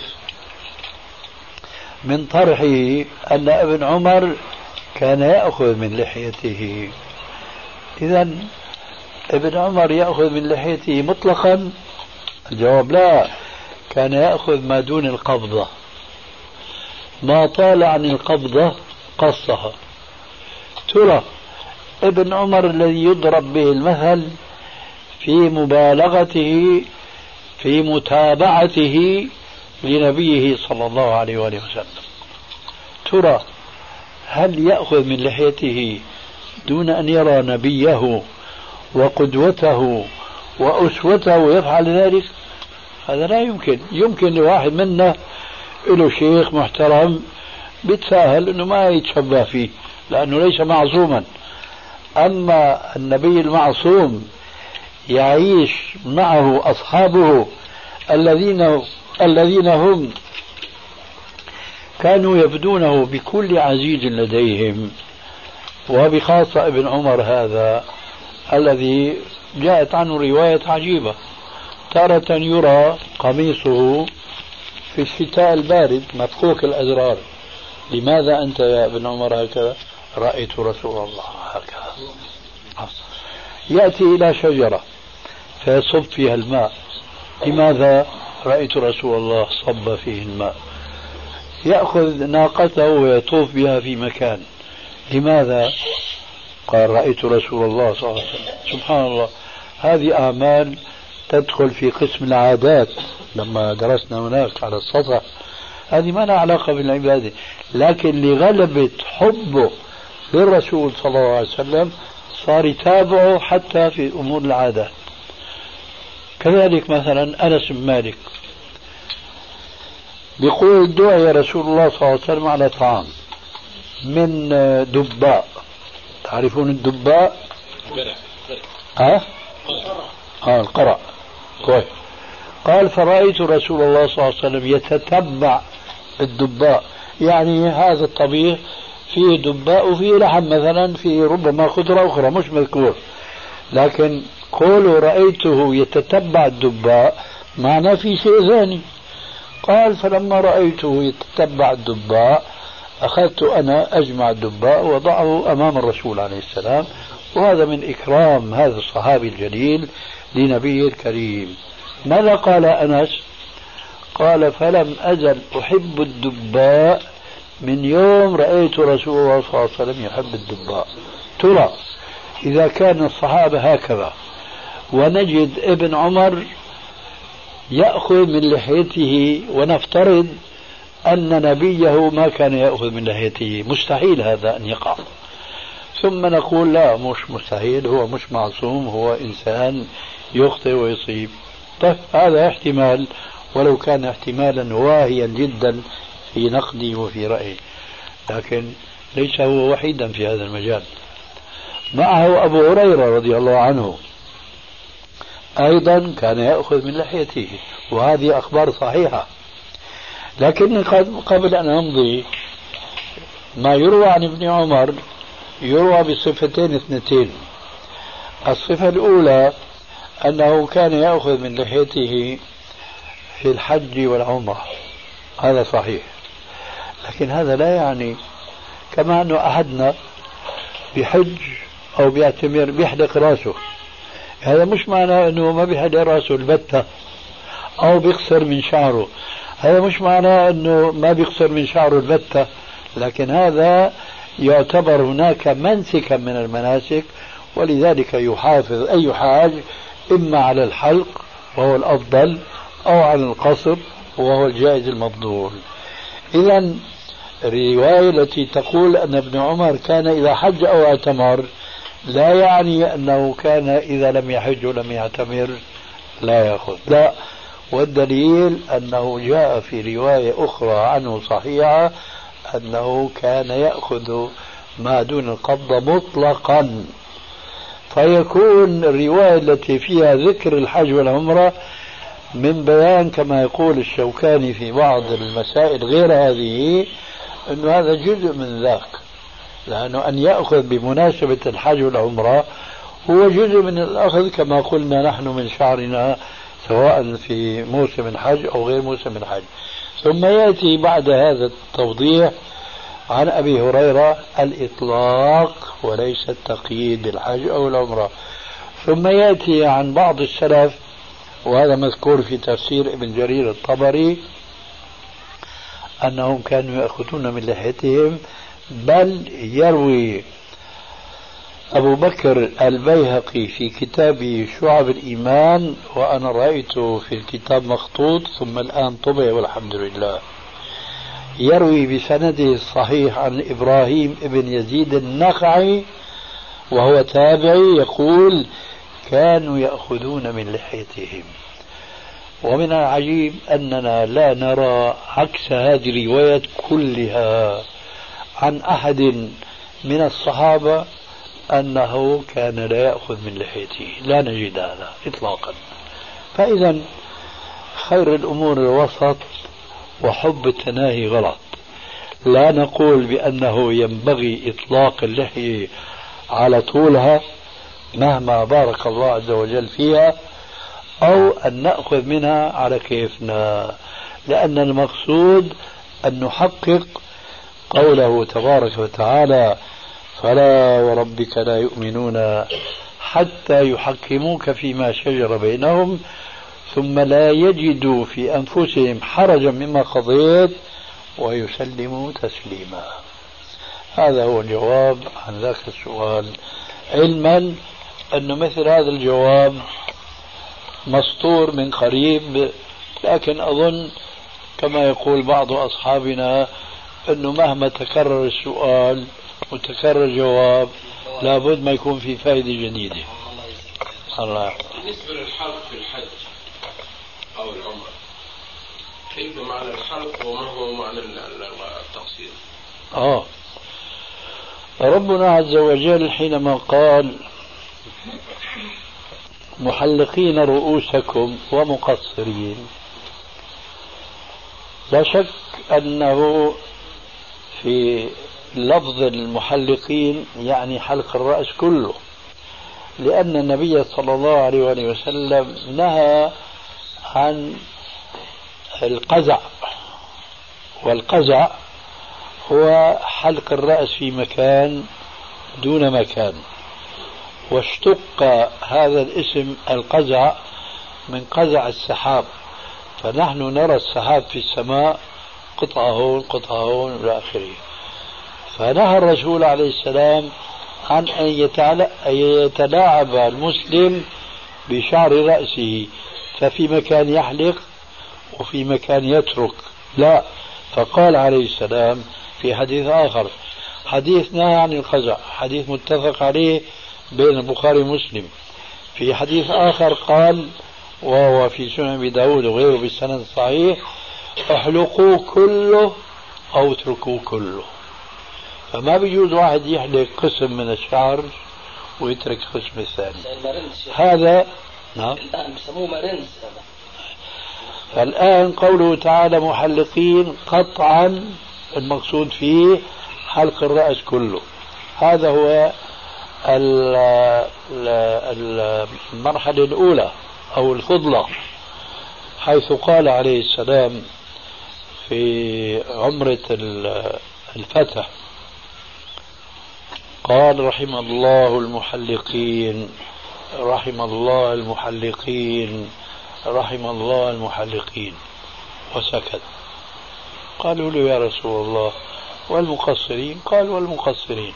من طرحه أن ابن عمر كان يأخذ من لحيته. إذا ابن عمر يأخذ من لحيته مطلقا؟ الجواب لا، كان يأخذ ما دون القبضة، ما طال عن القبضة قصها. ترى ابن عمر الذي يضرب به المثل في مبالغته في متابعته لنبيه صلى الله عليه وآله وسلم. ترى هل يأخذ من لحيته دون أن يرى نبيه وقدوته وأسوته ويفعل ذلك؟ هذا لا يمكن. يمكن لواحد منا له شيخ محترم بيتساهل أنه ما يتشبه فيه لأنه ليس معصوما. أما النبي المعصوم يعيش معه أصحابه الذين هم كانوا يبدونه بكل عزيز لديهم، وبخاصة ابن عمر هذا الذي جاءت عنه رواية عجيبة. تارة يرى قميصه في الشتاء البارد مفكوك الأزرار. لماذا أنت يا ابن عمر هكذا؟ رأيت رسول الله هكذا. يأتي إلى شجرة فيصب فيها الماء. لماذا؟ رأيت رسول الله صب فيه الماء. يأخذ ناقته ويطوف بها في مكان. لماذا؟ قال رأيت رسول الله صلى الله عليه وسلم. سبحان الله، هذه أعمال تدخل في قسم العادات لما درسنا هناك على السطح. هذه ما لها علاقة بالعبادة، لكن لغلبة حبه للرسول صلى الله عليه وسلم صار يتابعه حتى في أمور العادات. كذلك مثلا أنس بن مالك بيقول دعي رسول الله صلى الله عليه وسلم على طعام من دباء. تعرفون الدباء؟ القرع. قال فرأيت رسول الله صلى الله عليه وسلم يتتبع الدباء، يعني هذا الطبيخ فيه دباء وفيه لحم مثلا، فيه ربما خضرة أخرى مش مذكور، لكن قولوا رأيته يتتبع الدباء معناه في شيء ثاني. قال فلما رأيته يتتبع الدباء أخذت أنا أجمع الدباء وضعه أمام الرسول عليه السلام. وهذا من إكرام هذا الصحابي الجليل لنبيه الكريم. ماذا قال أنس؟ قال فلم أزل أحب الدباء من يوم رأيت رسول الله صلى الله عليه وسلم يحب الدباء. ترى إذا كان الصحابة هكذا ونجد ابن عمر يأخذ من لحيته، ونفترض أن نبيه ما كان يأخذ من لحيته، مستحيل هذا أن يقع. ثم نقول لا مش مستحيل، هو مش معصوم، هو إنسان يخطئ ويصيب. طيب هذا احتمال، ولو كان احتمالا واهيا جدا في نقدي وفي رأيي، لكن ليس هو وحيدا في هذا المجال. معه أبو هريرة رضي الله عنه أيضا كان يأخذ من لحيته، وهذه أخبار صحيحة. لكن قبل أن أمضي، ما يروى عن ابن عمر يروى بصفتين اثنتين. الصفة الأولى أنه كان يأخذ من لحيته في الحج والعمرة، هذا صحيح، لكن هذا لا يعني كما أنه أحدنا بحج أو بيعتمر بيحلق راسه، هذا مش معناه أنه ما بيحلق راسه البتة أو بيقصر من شعره، هذا مش معناه أنه ما بيقصر من شعره البتة، لكن هذا يعتبر هناك منسكا من المناسك، ولذلك يحافظ أي حاج إما على الحلق وهو الأفضل أو على القصر وهو الجائز المفضول. إذا الرواية التي تقول أن ابن عمر كان إذا حج أو اعتمر لا يعني أنه كان إذا لم يحج ولم يعتمر لا يأخذ، لا. والدليل أنه جاء في رواية أخرى عنه صحيحة أنه كان يأخذ ما دون القبضة مطلقا. فيكون الرواية التي فيها ذكر الحج والعمرة من بيان كما يقول الشوكاني في بعض المسائل غير هذه أن هذا جزء من ذاك، لأنه أن يأخذ بمناسبة الحج والعمرة هو جزء من الأخذ كما قلنا نحن من شعرنا سواء في موسم الحج أو غير موسم الحج. ثم يأتي بعد هذا التوضيح عن أبي هريرة الإطلاق وليس التقييد بالحج أو العمرة. ثم يأتي عن بعض السلف، وهذا مذكور في تفسير ابن جرير الطبري، أنهم كانوا يأخذون من لحيتهم، بل يروي أبو بكر البيهقي في كتابه شعب الإيمان، وأنا رأيته في الكتاب مخطوط ثم الآن طبع والحمد لله، يروي بسنده الصحيح عن إبراهيم بن يزيد النخعي وهو تابعي يقول: كانوا يأخذون من لحيتهم. ومن العجيب أننا لا نرى عكس هذه الروايات كلها عن أحد من الصحابة أنه كان لا يأخذ من لحيته، لا نجد هذا إطلاقا. فإذا خير الأمور الوسط، وحب التناهي غلط. لا نقول بأنه ينبغي إطلاق اللحية على طولها مهما بارك الله عز وجل فيها، أو أن نأخذ منها على كيفنا، لأن المقصود أن نحقق قوله تبارك وتعالى: فلا وربك لا يؤمنون حتى يحكموك فيما شجر بينهم ثم لا يجدوا في أنفسهم حرجا مما قضيت ويسلموا تسليما. هذا هو الجواب عن ذاك السؤال، علما أن مثل هذا الجواب مسطور من قريب، لكن أظن كما يقول بعض أصحابنا أنه مهما تكرر السؤال وتكرر الجواب لابد ما يكون في فائدة جديدة. الله. بالنسبة للحلق في الحج أو العمرة، كيف معنى الحلق وما هو معنى التقصير؟ ربنا عز وجل حينما قال: محلقين رؤوسكم ومقصرين، لا شك أنه في لفظ المحلقين يعني حلق الرأس كله، لأن النبي صلى الله عليه وسلم نهى عن القزع، والقزع هو حلق الرأس في مكان دون مكان، واشتق هذا الاسم القزع من قزع السحاب، فنحن نرى السحاب في السماء قطعة هون قطعة هون إلى آخره. فنهى الرسول عليه السلام عن أن يتلاعب المسلم بشعر رأسه، ففي مكان يحلق وفي مكان يترك، لا. فقال عليه السلام في حديث آخر، حديث نهى عن القزع، حديث متفق عليه بين البخاري ومسلم، في حديث آخر قال وهو في سنن أبي داود وغيره بالسند الصحيح: احلقوا كله أو اتركوا كله. فما بيجوز واحد يحلق قسم من الشعر ويترك قسم الثاني. هذا نعم الآن بسموه مرنس. فالآن قوله تعالى محلقين قطعا المقصود فيه حلق الرأس كله. هذا هو المرحلة الأولى أو الفضلة، حيث قال عليه السلام في عمرة الفتح قال: رحم الله المحلقين، رحم الله المحلقين، رحم الله المحلقين، وسكت. قالوا له: يا رسول الله والمقصرين؟ قال: والمقصرين.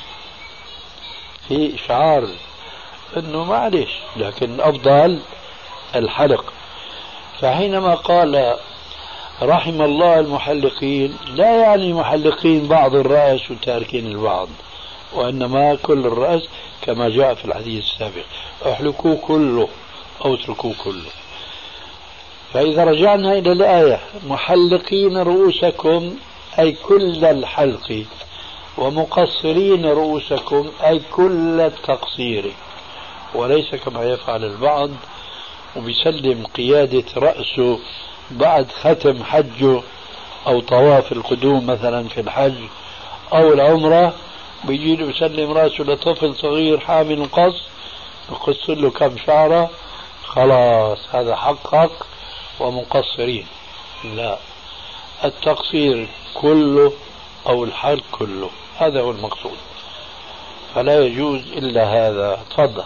في إشعار أنه معلش، لكن أفضل الحلق. فحينما قال رحم الله المحلقين لا يعني محلقين بعض الرأس وتاركين البعض، وإنما كل الرأس كما جاء في الحديث السابق: احلقوا كله أو اتركوا كله. فإذا رجعنا إلى الآية: محلقين رؤوسكم أي كل الحلق، ومقصرين رؤوسكم أي كل التقصير، وليس كما يفعل البعض وبيسلم قيادة رأسه بعد ختم حجه أو طواف القدوم مثلا في الحج أو العمرة، بيجي له يسلم رأسه لطفل صغير حامل قص، يقص له كم شعرة خلاص هذا حقق ومقصرين. لا، التقصير كله أو الحلق كله، هذا هو المقصود، فلا يجوز إلا هذا. تفضل.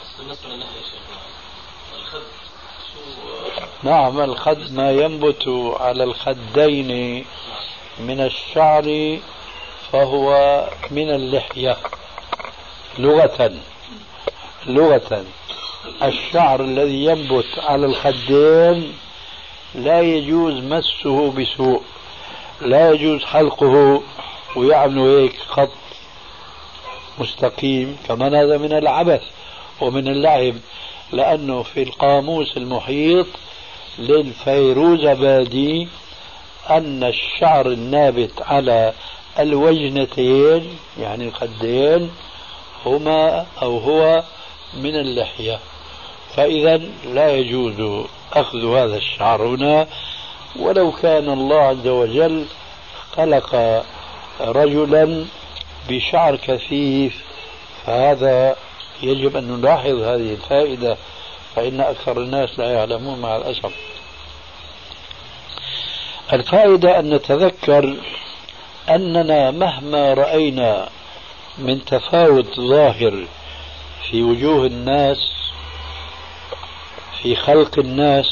نعم، الخد ما ينبت على الخدين من الشعر فهو من اللحية، لغة الشعر الذي ينبت على الخدين لا يجوز مسه بسوء، لا يجوز حلقه ويعملوا هيك خط مستقيم، كمان هذا من العبث ومن اللعب، لأنه في القاموس المحيط للفيروزابادي أن الشعر النابت على الوجنتين يعني الخدين هو من اللحية، فإذا لا يجوز أخذ هذا الشعر هنا، ولو كان الله عز وجل خلق رجلا بشعر كثيف، فهذا يجب أن نلاحظ هذه الفائدة، فإن أكثر الناس لا يعلمون مع الأسف. الفائدة أن نتذكر أننا مهما رأينا من تفاوت ظاهر في وجوه الناس في خلق الناس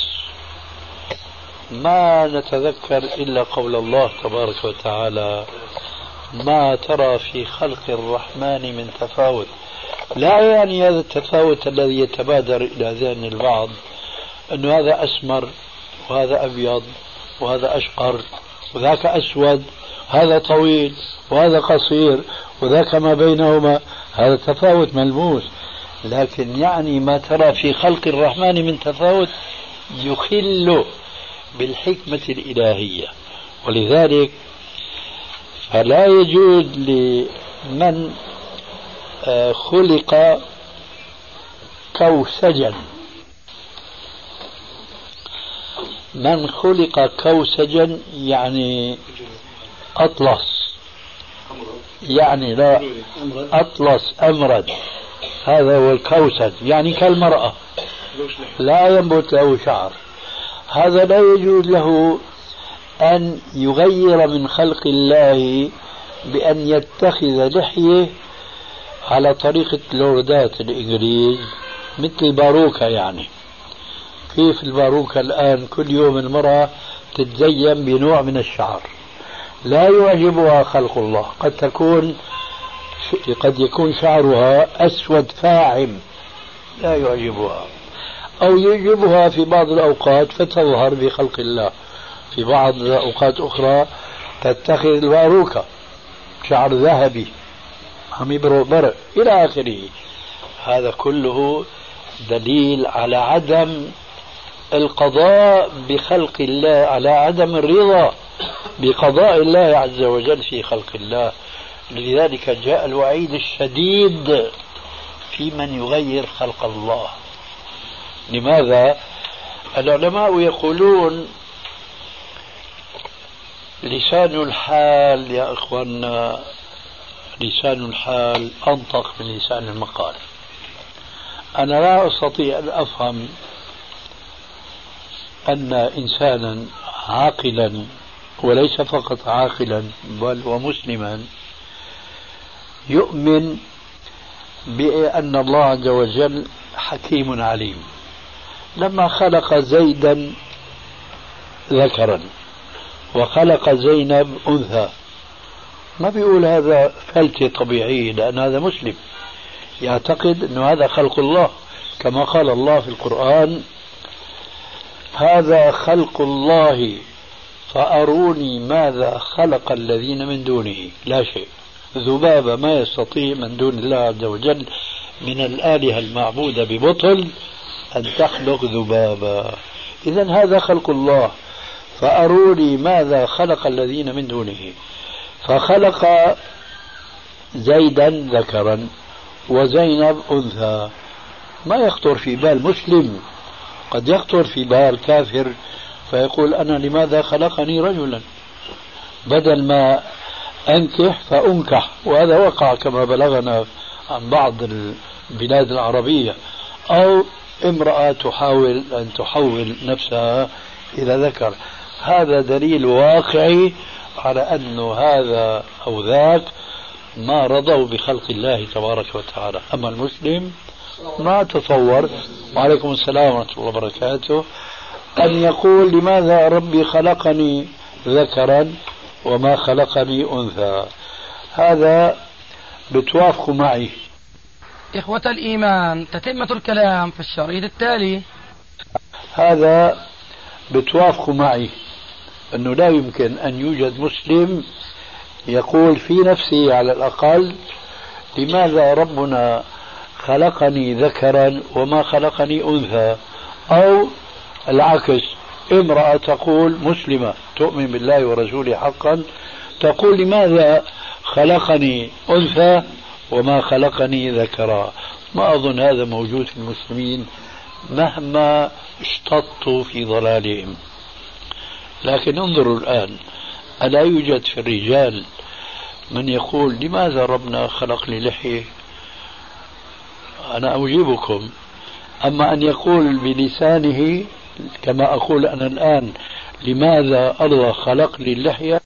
ما نتذكر إلا قول الله تبارك وتعالى: ما ترى في خلق الرحمن من تفاوت. لا يعني هذا التفاوت الذي يتبادر إلى ذهن البعض أن هذا أسمر وهذا أبيض وهذا أشقر وذاك أسود، هذا طويل وهذا قصير وذاك ما بينهما، هذا تفاوت ملموس. لكن يعني ما ترى في خلق الرحمن من تفاوت يخل بالحكمة الإلهية، ولذلك فلا يجوز لمن خلق كوسجا، من خلق كوسجا يعني أطلس، يعني لا أطلس أمرد، هذا هو الكوسج، يعني كالمرأة لا ينبت له شعر، هذا لا يجوز له أن يغير من خلق الله بأن يتخذ لحية على طريقة لوردات الإنجليز مثل الباروكة. يعني كيف الباروكة الآن كل يوم المرأة تتزين بنوع من الشعر، لا يعجبها خلق الله، قد يكون شعرها أسود فاعم لا يعجبها، أو يعجبها في بعض الأوقات فتظهر بخلق الله، في بعض الأوقات أخرى تتخذ الباروكة شعر ذهبي عم يبرق برق إلى آخره. هذا كله دليل على عدم القضاء بخلق الله، على عدم الرضا بقضاء الله عز وجل في خلق الله. لذلك جاء الوعيد الشديد في من يغير خلق الله. لماذا؟ العلماء يقولون لسان الحال يا إخواننا، لسان الحال أنطق من لسان المقال. أنا لا أستطيع أن أفهم أن إنسانا عاقلا، وليس فقط عاقلا بل ومسلما، يؤمن بأن الله عز وجل حكيم عليم، لما خلق زيدا ذكرا وخلق زينب أنثى ما بيقول هذا فلتة طبيعية، لأن هذا مسلم يعتقد أن هذا خلق الله، كما قال الله في القرآن: هذا خلق الله فأروني ماذا خلق الذين من دونه. لا شيء، ذبابة ما يستطيع من دون الله عز وجل من الآلهة المعبودة ببطل أن تخلق ذبابة. إذن هذا خلق الله، فأروني ماذا خلق الذين من دونه. فخلق زيدا ذكرا وزينب أنثى. ما يخطر في بال مسلم، قد يخطر في بال كافر فيقول: أنا لماذا خلقني رجلا بدل ما أنكح فأنكح. وهذا وقع كما بلغنا عن بعض البلاد العربية، أو امرأة تحاول أن تحول نفسها إلى ذكر. هذا دليل واقعي على أن هذا أو ذاك ما رضوا بخلق الله تبارك وتعالى. أما المسلم ما تصور، وعليكم السلام ورحمة الله وبركاته، أن يقول: لماذا ربي خلقني ذكرا وما خلقني أنثى. هذا بتوافق معي إخوة الإيمان، تتمة الكلام في الشريط التالي. هذا بتوافقوا معي أنه لا يمكن أن يوجد مسلم يقول في نفسه على الأقل لماذا ربنا خلقني ذكرا وما خلقني أنثى، أو العكس، امرأة تقول مسلمة تؤمن بالله ورسوله حقا تقول لماذا خلقني أنثى وما خلقني ذكرا. ما أظن هذا موجود في المسلمين مهما اشتطوا في ضلالهم. لكن انظروا الآن، ألا يوجد في الرجال من يقول لماذا ربنا خلق لي لحية؟ أنا أجيبكم. أما أن يقول بلسانه كما أقول أنا الآن لماذا الله خلق لي اللحية،